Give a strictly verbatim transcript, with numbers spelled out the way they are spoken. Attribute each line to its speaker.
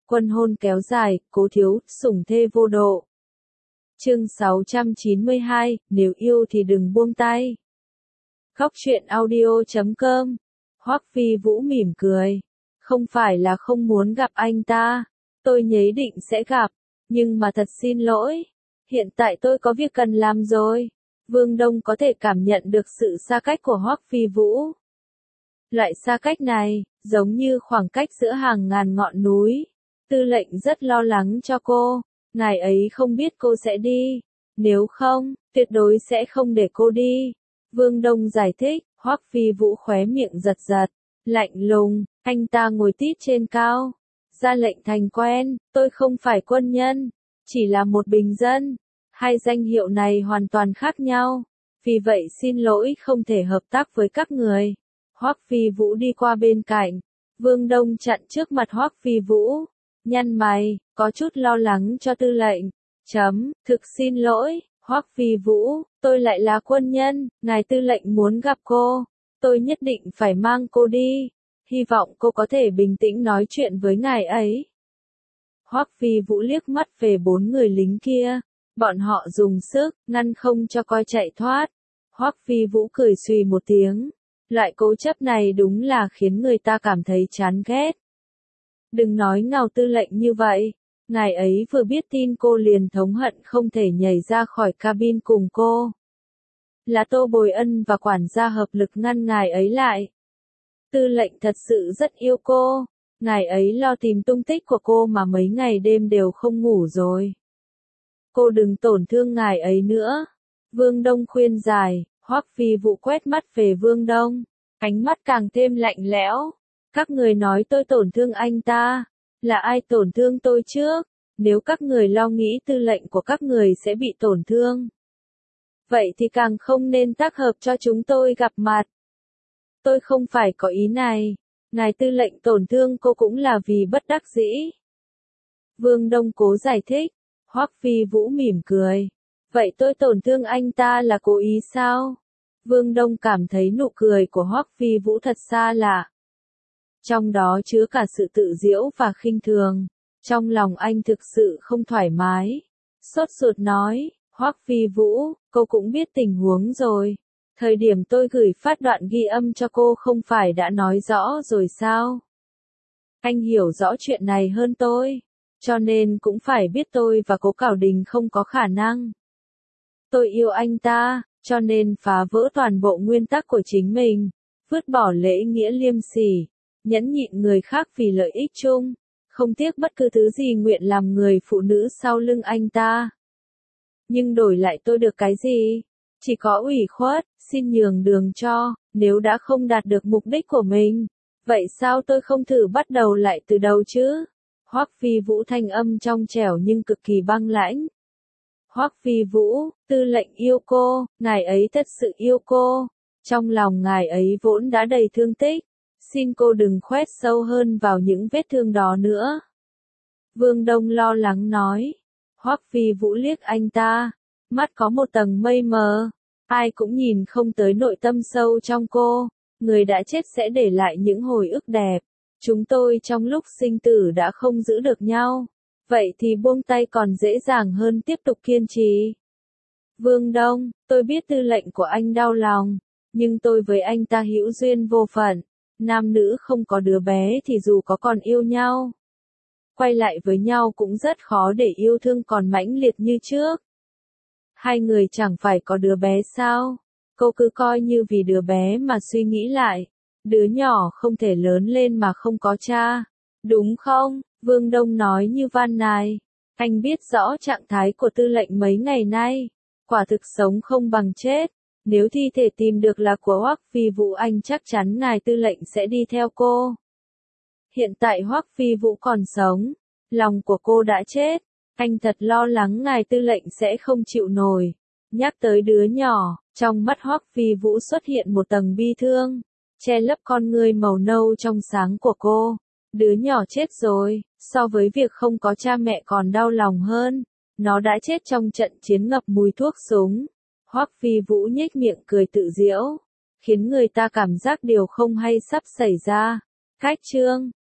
Speaker 1: Quân hôn kéo dài, Cố Thiếu, sủng thê vô độ. Chương sáu trăm chín mươi hai, nếu yêu thì đừng buông tay. Khóc chuyện audio chấm com. Hoắc Phi Vũ mỉm cười. Không phải là không muốn gặp anh ta. Tôi nhất định sẽ gặp. Nhưng mà thật xin lỗi. Hiện tại tôi có việc cần làm rồi. Vương Đông có thể cảm nhận được sự xa cách của Hoắc Phi Vũ. Loại xa cách này, giống như khoảng cách giữa hàng ngàn ngọn núi. Tư lệnh rất lo lắng cho cô. Ngài ấy không biết cô sẽ đi. Nếu không, tuyệt đối sẽ không để cô đi. Vương Đông giải thích, Hoắc Phi Vũ khóe miệng giật giật. Lạnh lùng, anh ta ngồi tít trên cao. Ra lệnh thành quen, tôi không phải quân nhân. Chỉ là một bình dân. Hai danh hiệu này hoàn toàn khác nhau. Vì vậy xin lỗi không thể hợp tác với các người. Hoắc Phi Vũ đi qua bên cạnh. Vương Đông chặn trước mặt Hoắc Phi Vũ. Nhăn mày, có chút lo lắng cho tư lệnh. Chấm, thực xin lỗi, Hoắc Phi Vũ, tôi lại là quân nhân, ngài tư lệnh muốn gặp cô. Tôi nhất định phải mang cô đi. Hy vọng cô có thể bình tĩnh nói chuyện với ngài ấy. Hoắc Phi Vũ liếc mắt về bốn người lính kia. Bọn họ dùng sức, ngăn không cho coi chạy thoát. Hoắc Phi Vũ cười xùy một tiếng. Loại cố chấp này đúng là khiến người ta cảm thấy chán ghét. Đừng nói ngào tư lệnh như vậy. Ngài ấy vừa biết tin cô liền thống hận không thể nhảy ra khỏi cabin cùng cô. Là Tô Bồi Ân và quản gia hợp lực ngăn ngài ấy lại. Tư lệnh thật sự rất yêu cô. Ngài ấy lo tìm tung tích của cô mà mấy ngày đêm đều không ngủ rồi. Cô đừng tổn thương ngài ấy nữa. Vương Đông khuyên giải. Hoắc Phi Vũ quét mắt về Vương Đông. Ánh mắt càng thêm lạnh lẽo. Các người nói tôi tổn thương anh ta. Là ai tổn thương tôi trước? Nếu các người lo nghĩ tư lệnh của các người sẽ bị tổn thương. Vậy thì càng không nên tác hợp cho chúng tôi gặp mặt. Tôi không phải có ý này. Ngài tư lệnh tổn thương cô cũng là vì bất đắc dĩ. Vương Đông cố giải thích. Hoắc Phi Vũ mỉm cười. Vậy tôi tổn thương anh ta là cố ý sao? Vương Đông cảm thấy nụ cười của Hoắc Phi Vũ thật xa lạ. Trong đó chứa cả sự tự giễu và khinh thường. Trong lòng anh thực sự không thoải mái. Sốt ruột nói, Hoắc Phi Vũ, cô cũng biết tình huống rồi. Thời điểm tôi gửi phát đoạn ghi âm cho cô không phải đã nói rõ rồi sao? Anh hiểu rõ chuyện này hơn tôi. Cho nên cũng phải biết tôi và Cố Cảo Đình không có khả năng. Tôi yêu anh ta, cho nên phá vỡ toàn bộ nguyên tắc của chính mình. Vứt bỏ lễ nghĩa liêm sỉ. Nhẫn nhịn người khác vì lợi ích chung, không tiếc bất cứ thứ gì nguyện làm người phụ nữ sau lưng anh ta. Nhưng đổi lại tôi được cái gì? Chỉ có ủy khuất, xin nhường đường cho, nếu đã không đạt được mục đích của mình. Vậy sao tôi không thử bắt đầu lại từ đầu chứ? Hoắc Phi Vũ thanh âm trong trẻo nhưng cực kỳ băng lãnh. Hoắc Phi Vũ, tư lệnh yêu cô, ngài ấy thật sự yêu cô. Trong lòng ngài ấy vốn đã đầy thương tích. Xin cô đừng khoét sâu hơn vào những vết thương đó nữa. Vương Đông lo lắng nói. Hoắc Phi Vũ liếc anh ta. Mắt có một tầng mây mờ. Ai cũng nhìn không tới nội tâm sâu trong cô. Người đã chết sẽ để lại những hồi ức đẹp. Chúng tôi trong lúc sinh tử đã không giữ được nhau. Vậy thì buông tay còn dễ dàng hơn tiếp tục kiên trì. Vương Đông, tôi biết tư lệnh của anh đau lòng. Nhưng tôi với anh ta hữu duyên vô phận. Nam nữ không có đứa bé thì dù có còn yêu nhau. Quay lại với nhau cũng rất khó để yêu thương còn mãnh liệt như trước. Hai người chẳng phải có đứa bé sao? Cô cứ coi như vì đứa bé mà suy nghĩ lại. Đứa nhỏ không thể lớn lên mà không có cha. Đúng không? Vương Đông nói như van nài. Anh biết rõ trạng thái của tư lệnh mấy ngày nay. Quả thực sống không bằng chết. Nếu thi thể tìm được là của Hoắc Phi Vũ anh chắc chắn ngài tư lệnh sẽ đi theo cô. Hiện tại Hoắc Phi Vũ còn sống. Lòng của cô đã chết. Anh thật lo lắng ngài tư lệnh sẽ không chịu nổi. Nhắc tới đứa nhỏ, trong mắt Hoắc Phi Vũ xuất hiện một tầng bi thương. Che lấp con ngươi màu nâu trong sáng của cô. Đứa nhỏ chết rồi, so với việc không có cha mẹ còn đau lòng hơn. Nó đã chết trong trận chiến ngập mùi thuốc súng. Hoắc Phi Vũ nhếch miệng cười tự giễu, khiến người ta cảm giác điều không hay sắp xảy ra. Cách chương